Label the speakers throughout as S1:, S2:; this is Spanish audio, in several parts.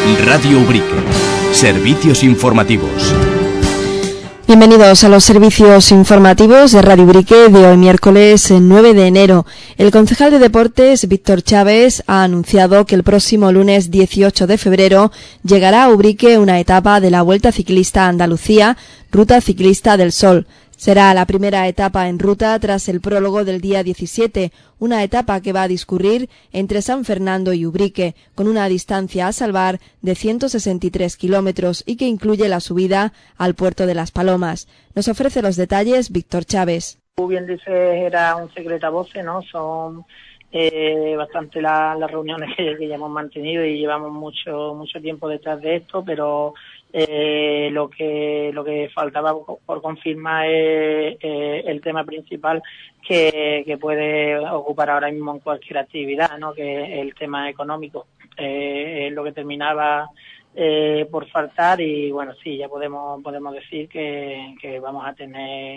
S1: Radio Ubrique. Servicios informativos.
S2: Bienvenidos a los servicios informativos de Radio Ubrique de hoy miércoles 9 de enero. El concejal de Deportes, Víctor Chávez, ha anunciado que el próximo lunes 18 de febrero llegará a Ubrique una etapa de la Vuelta Ciclista a Andalucía, Ruta Ciclista del Sol. Será la primera etapa en ruta tras el prólogo del día 17, una etapa que va a discurrir entre San Fernando y Ubrique, con una distancia a salvar de 163 kilómetros y que incluye la subida al puerto de Las Palomas. Nos ofrece los detalles Víctor Chávez.
S3: Como bien dices, era un secreto a voces, ¿no? Son bastante las reuniones que ya hemos mantenido y llevamos mucho tiempo detrás de esto, pero lo que faltaba por confirmar es el tema principal que puede ocupar ahora mismo en cualquier actividad, ¿no? Que es el tema económico. Es lo que terminaba por faltar y bueno, sí, ya podemos decir que vamos a tener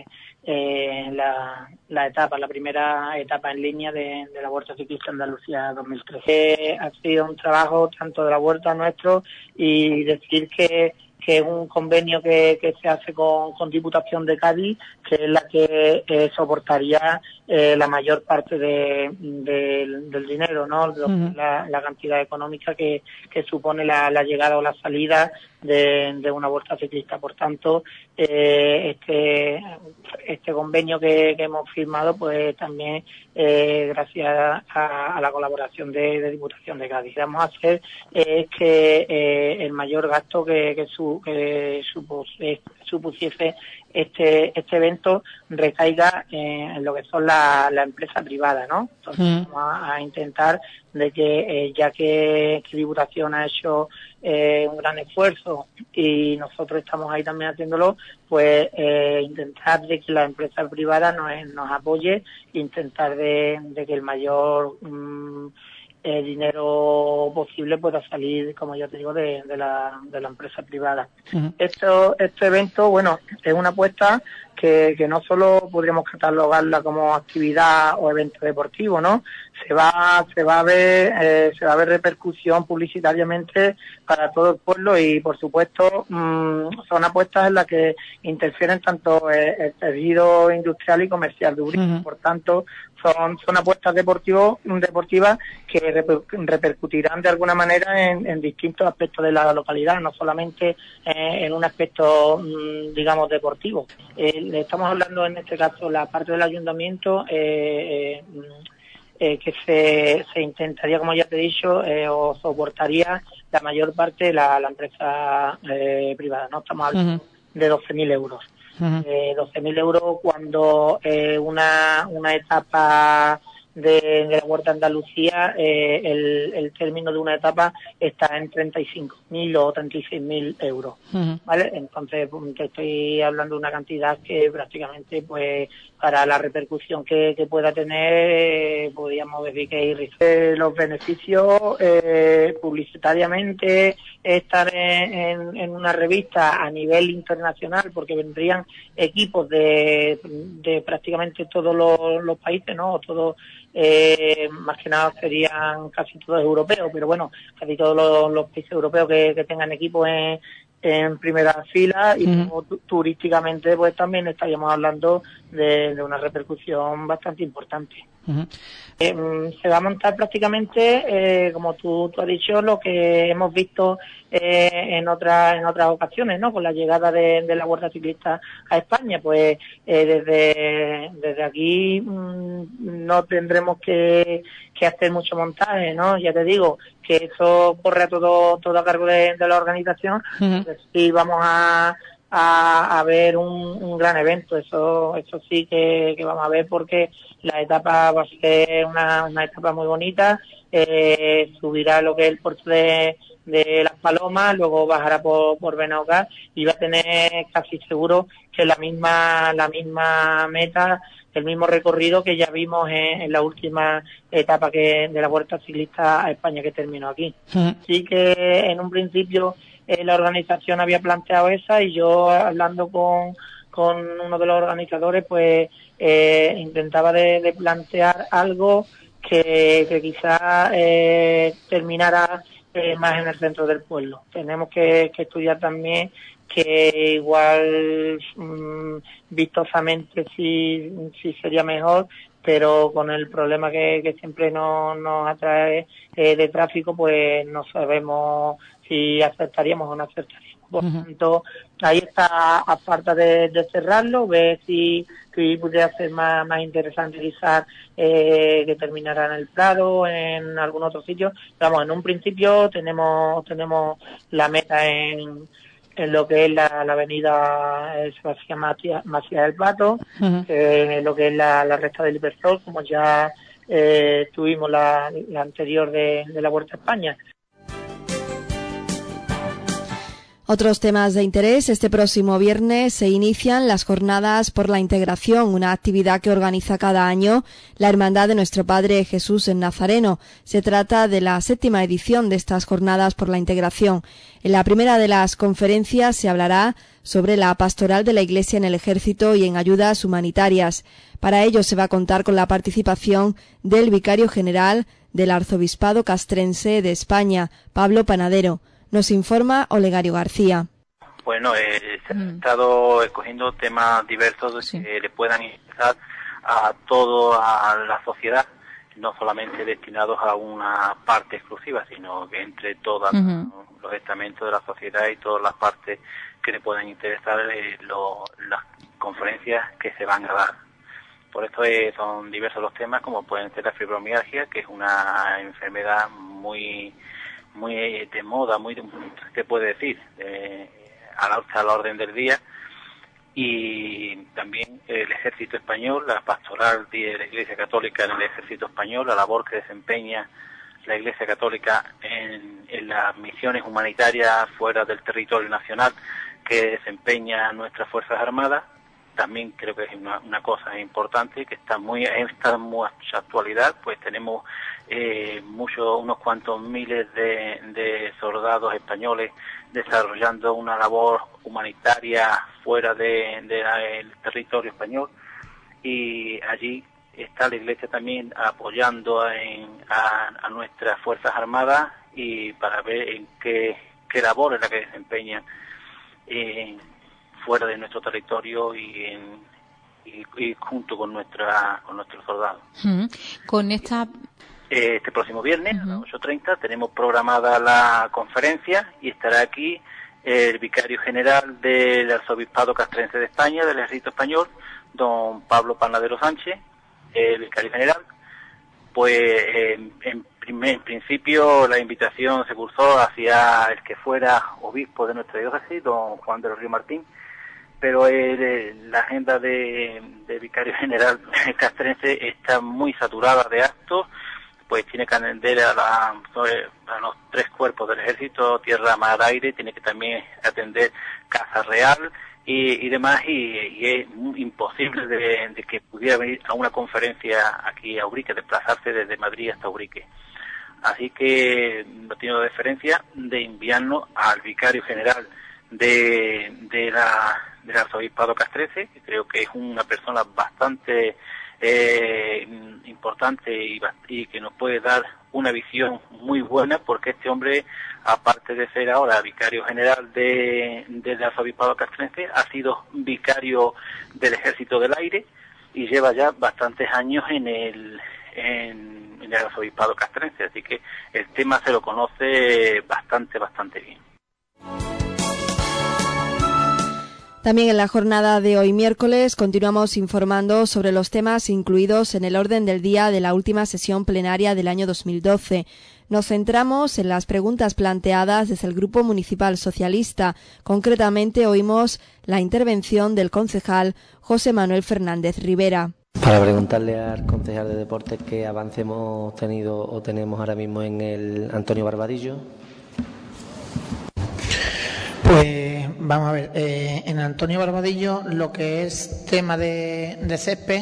S3: la primera etapa en línea de la Vuelta Ciclista Andalucía 2013. Ha sido un trabajo tanto de la Vuelta nuestro y decir que es un convenio que se hace con Diputación de Cádiz, que es la que soportaría la mayor parte del dinero, ¿no? La cantidad económica que supone la llegada o la salida de una vuelta ciclista. Por tanto, este convenio que hemos firmado, pues también gracias a la colaboración de Diputación de Cádiz. Vamos a hacer que el mayor gasto que supusiese este evento recaiga en lo que son la empresa privada, ¿no? Entonces vamos a intentar de que ya que Diputación ha hecho un gran esfuerzo y nosotros estamos ahí también haciéndolo, pues intentar de que la empresa privada nos apoye, intentar de que el mayor dinero posible pueda salir, como ya te digo, de la empresa privada. Este evento, bueno, es una apuesta que no solo podríamos catalogarla como actividad o evento deportivo, ¿no? Se va a ver repercusión publicitariamente para todo el pueblo y, por supuesto, son apuestas en las que interfieren tanto el tejido industrial y comercial de Ubrique. Por tanto, son apuestas deportivas que repercutirán de alguna manera en distintos aspectos de la localidad, no solamente en un aspecto, digamos, deportivo. Estamos hablando en este caso la parte del ayuntamiento que se intentaría, como ya te he dicho, o soportaría la mayor parte de la empresa privada, ¿no? Estamos hablando de 12.000 euros. 12.000 euros cuando una etapa de la Vuelta a Andalucía, el término de una etapa está en 35.000 o 36.000 euros, ¿vale? Entonces te estoy hablando de una cantidad que prácticamente, pues, para la repercusión que pueda tener, podríamos decir que es irrisorio. Los beneficios publicitariamente, estar en una revista a nivel internacional, porque vendrían equipos de prácticamente todos los países, ¿no? O todos, más que nada serían casi todos europeos, pero bueno, casi todos los países europeos que tengan equipos en primera fila y turísticamente, pues también estaríamos hablando de una repercusión bastante importante. Se va a montar prácticamente, como tú has dicho, lo que hemos visto en otras ocasiones, ¿no? Con la llegada de la Vuelta Ciclista a España, pues desde aquí no tendremos que hacer mucho montaje, ¿no? Ya te digo que eso corre todo a cargo de la organización. Pues sí, vamos a ver un gran evento, eso sí que vamos a ver, porque la etapa va a ser una etapa muy bonita. Subirá lo que es el puerto de Las Palomas, luego bajará por Benauca y va a tener casi seguro que la misma meta, el mismo recorrido que ya vimos en la última etapa de la Vuelta Ciclista a España, que terminó aquí. Sí que en un principio la organización había planteado esa, y yo, hablando con uno de los organizadores, pues intentaba de plantear algo que quizás terminara más en el centro del pueblo. Tenemos que estudiar también que igual vistosamente sí sería mejor, pero con el problema que siempre nos atrae de tráfico, pues no sabemos si aceptaríamos o no aceptaríamos. Por tanto, ahí está, a falta de cerrarlo, ver si pudiera ser más interesante quizás que terminara en el Prado, en algún otro sitio. Vamos, en un principio tenemos la meta en lo que es la avenida Sebastián Macías del Pato, lo que es la recta del Hipersol, como ya tuvimos la anterior de la Vuelta a España.
S2: Otros temas de interés. Este próximo viernes se inician las Jornadas por la Integración, una actividad que organiza cada año la Hermandad de Nuestro Padre Jesús en Nazareno. Se trata de la 7ª edición de estas Jornadas por la Integración. En la primera de las conferencias se hablará sobre la pastoral de la Iglesia en el Ejército y en ayudas humanitarias. Para ello se va a contar con la participación del Vicario General del Arzobispado Castrense de España, Pablo Panadero. Nos informa Olegario García.
S4: Bueno, se han estado escogiendo temas diversos que le puedan interesar a toda la sociedad, no solamente destinados a una parte exclusiva, sino que entre todos los estamentos de la sociedad y todas las partes que le puedan interesar las conferencias que se van a dar. Por esto son diversos los temas, como pueden ser la fibromialgia, que es una enfermedad muy de moda, se puede decir, a la orden del día, y también el Ejército Español, la pastoral de la Iglesia Católica en el Ejército Español, la labor que desempeña la Iglesia Católica en las misiones humanitarias fuera del territorio nacional que desempeña nuestras Fuerzas Armadas. También creo que es una cosa importante que está en mucha actualidad, pues tenemos unos cuantos miles de soldados españoles desarrollando una labor humanitaria fuera del territorio español, y allí está la Iglesia también apoyando a nuestras Fuerzas Armadas, y para ver en qué labor es la que desempeñan fuera de nuestro territorio y junto con nuestros soldados.
S5: Con esta
S4: este próximo viernes a las 8:30 tenemos programada la conferencia, y estará aquí el Vicario General del Arzobispado Castrense de España, del Ejército Español, don Pablo Panadero Sánchez, el Vicario General. Pues en principio la invitación se cursó hacia el que fuera obispo de nuestra diócesis, don Juan de los Ríos Martín, pero la agenda de Vicario General Castrense está muy saturada de actos, pues tiene que atender a los 3 cuerpos del Ejército, tierra, mar, aire, tiene que también atender Casa Real y demás, y es imposible de que pudiera venir a una conferencia aquí a Ubrique, desplazarse desde Madrid hasta Ubrique. Así que no tengo deferencia de enviarnos al Vicario General del Arzobispado Castrense, que creo que es una persona bastante importante y que nos puede dar una visión muy buena, porque este hombre, aparte de ser ahora Vicario General del Arzobispado Castrense, ha sido vicario del Ejército del Aire y lleva ya bastantes años en el Arzobispado Castrense, así que el tema se lo conoce bastante bien.
S2: También en la jornada de hoy miércoles continuamos informando sobre los temas incluidos en el orden del día de la última sesión plenaria del año 2012. Nos centramos en las preguntas planteadas desde el Grupo Municipal Socialista. Concretamente oímos la intervención del concejal José Manuel Fernández Rivera.
S6: Para preguntarle al concejal de Deportes qué avance hemos tenido o tenemos ahora mismo en el Antonio Barbadillo.
S7: Pues vamos a ver, en Antonio Barbadillo lo que es tema de césped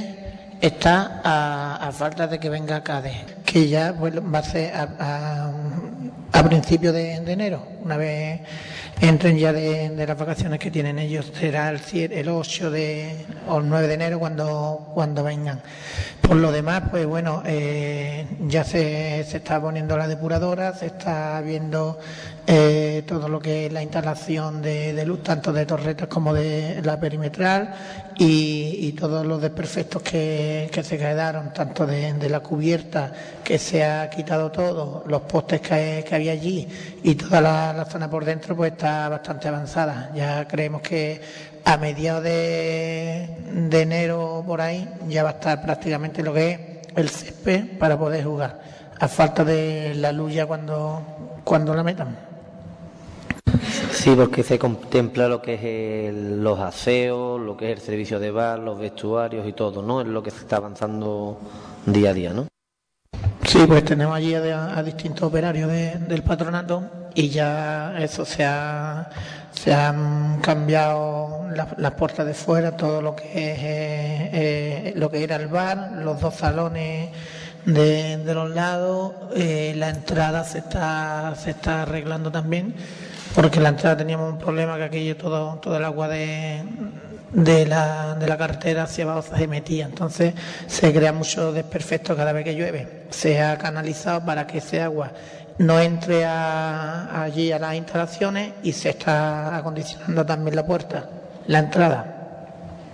S7: está a falta de que venga CADE, que ya va a ser a principios de enero. Una vez entren ya de las vacaciones que tienen ellos, será el 8 o el 9 de enero cuando vengan. Por lo demás, pues bueno, ya se está poniendo la depuradora, se está viendo todo lo que es la instalación de luz, tanto de torretas como de la perimetral, y todos los desperfectos que se quedaron, tanto de la cubierta, que se ha quitado todo, los postes que había allí, y toda la zona por dentro pues está bastante avanzada. Ya creemos que a mediados de enero por ahí ya va a estar prácticamente lo que es el césped para poder jugar, a falta de la luz ya cuando la metan.
S6: Sí, porque se contempla lo que es los aseos, lo que es el servicio de bar, los vestuarios y todo, ¿no? Es lo que se está avanzando día a día, ¿no?
S7: Sí, pues tenemos allí a distintos operarios del patronato, y ya eso se han cambiado las puertas de fuera, todo lo que es lo que era el bar, los 2 salones de los lados, la entrada se está arreglando también, porque en la entrada teníamos un problema, que aquello todo el agua de la carretera hacia abajo se metía, entonces se crea mucho desperfecto cada vez que llueve. Se ha canalizado para que ese agua no entre allí a las instalaciones, y se está acondicionando también la puerta, la entrada.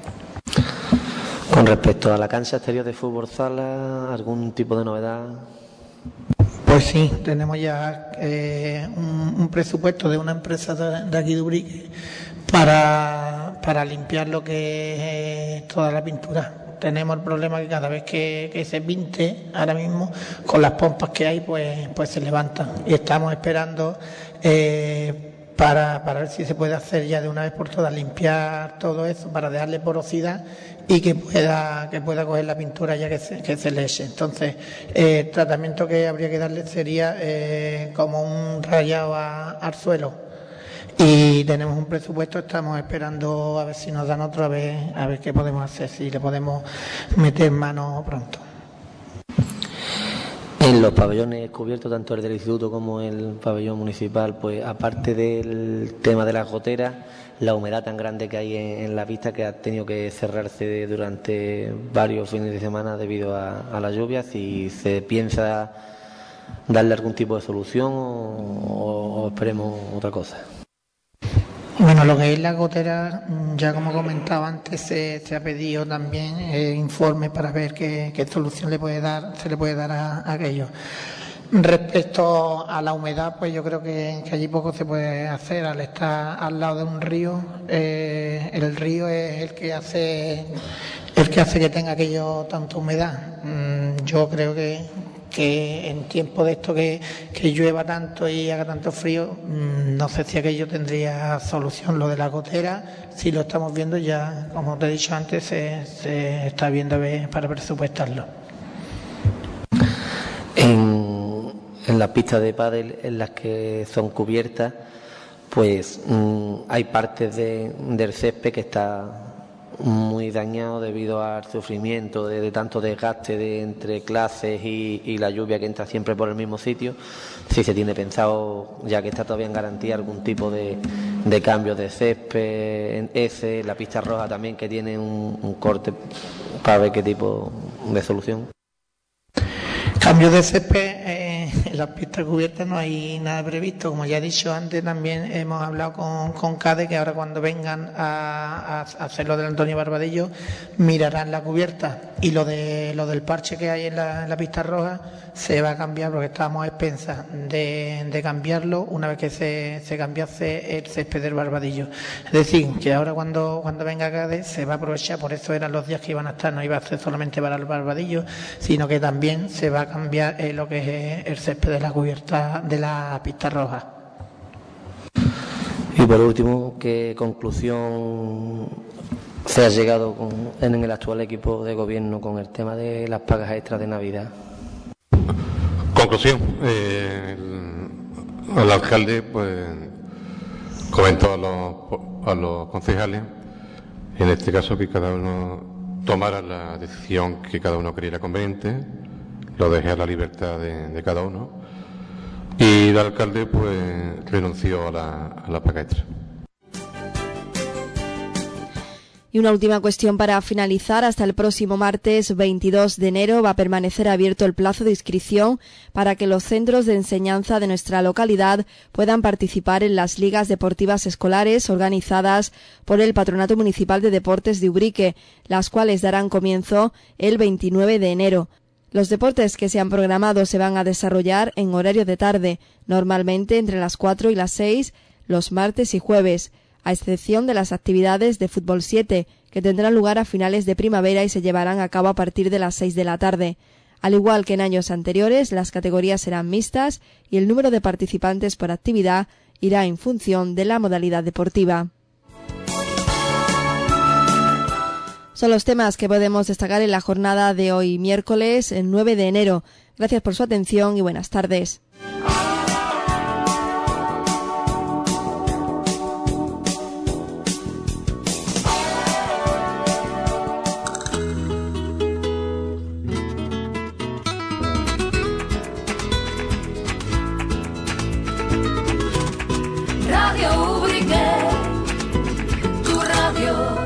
S6: Con respecto a la cancha exterior de fútbol sala, ¿algún tipo de novedad?
S7: Pues sí, tenemos ya un presupuesto de una empresa de aquí de Ubrique para limpiar lo que es toda la pintura. Tenemos el problema que cada vez que se pinte, ahora mismo, con las pompas que hay, pues se levantan. Y estamos esperando para ver si se puede hacer ya de una vez por todas, limpiar todo eso para dejarle porosidad y que pueda coger la pintura ya que se le eche. Entonces, el tratamiento que habría que darle sería como un rayado al suelo. Y tenemos un presupuesto, estamos esperando a ver si nos dan otro, a ver qué podemos hacer, si le podemos meter mano pronto.
S6: En los pabellones cubiertos, tanto el del instituto como el pabellón municipal, pues aparte del tema de las goteras, la humedad tan grande que hay en la pista, que ha tenido que cerrarse durante varios fines de semana debido a la lluvia, si se piensa darle algún tipo de solución o esperemos otra cosa.
S7: Bueno, lo que es la gotera, ya como comentaba antes, se ha pedido también informe para ver qué solución se le puede dar a aquello. Respecto a la humedad, pues yo creo que allí poco se puede hacer. Al estar al lado de un río, el río es el que hace que tenga aquello tanta humedad. Yo creo que en tiempo de esto que llueva tanto y haga tanto frío, no sé si aquello tendría solución. Lo de la gotera, si lo estamos viendo ya, como te he dicho antes, se está viendo para presupuestarlo.
S6: En las pistas de pádel, en las que son cubiertas, pues hay partes del césped que está muy dañado debido al sufrimiento de tanto desgaste entre clases y la lluvia que entra siempre por el mismo sitio. Si se tiene pensado, ya que está todavía en garantía, algún tipo de cambio de césped en la pista roja también, que tiene un corte, para ver qué tipo de solución.
S7: Cambio de césped, en las pistas cubiertas no hay nada previsto. Como ya he dicho antes, también hemos hablado con CADE, que ahora cuando vengan a hacer lo del Antonio Barbadillo mirarán la cubierta, y lo del parche que hay en la pista roja se va a cambiar, porque estábamos a expensas de cambiarlo una vez que se cambiase el césped del Barbadillo. Es decir, que ahora cuando venga CADE se va a aprovechar, por eso eran los días que iban a estar, no iba a ser solamente para el Barbadillo, sino que también se va a cambiar lo que es el césped de la cubierta de la pista roja.
S6: Y por último, ¿qué conclusión se ha llegado en el actual equipo de gobierno con el tema de las pagas extras de Navidad?
S8: Conclusión, el alcalde pues comentó a los concejales, en este caso, que cada uno tomara la decisión que cada uno creyera conveniente, lo dejé a la libertad de cada uno, y el alcalde pues renunció a la paga extra.
S2: Y una última cuestión para finalizar. Hasta el próximo martes 22 de enero va a permanecer abierto el plazo de inscripción para que los centros de enseñanza de nuestra localidad puedan participar en las ligas deportivas escolares organizadas por el Patronato Municipal de Deportes de Ubrique, las cuales darán comienzo el 29 de enero. Los deportes que se han programado se van a desarrollar en horario de tarde, normalmente entre las 4 y las 6, los martes y jueves, a excepción de las actividades de fútbol 7, que tendrán lugar a finales de primavera y se llevarán a cabo a partir de las 6 de la tarde. Al igual que en años anteriores, las categorías serán mixtas y el número de participantes por actividad irá en función de la modalidad deportiva. Son los temas que podemos destacar en la jornada de hoy, miércoles 9 de enero. Gracias por su atención y buenas tardes.
S9: Radio Ubrique, tu radio.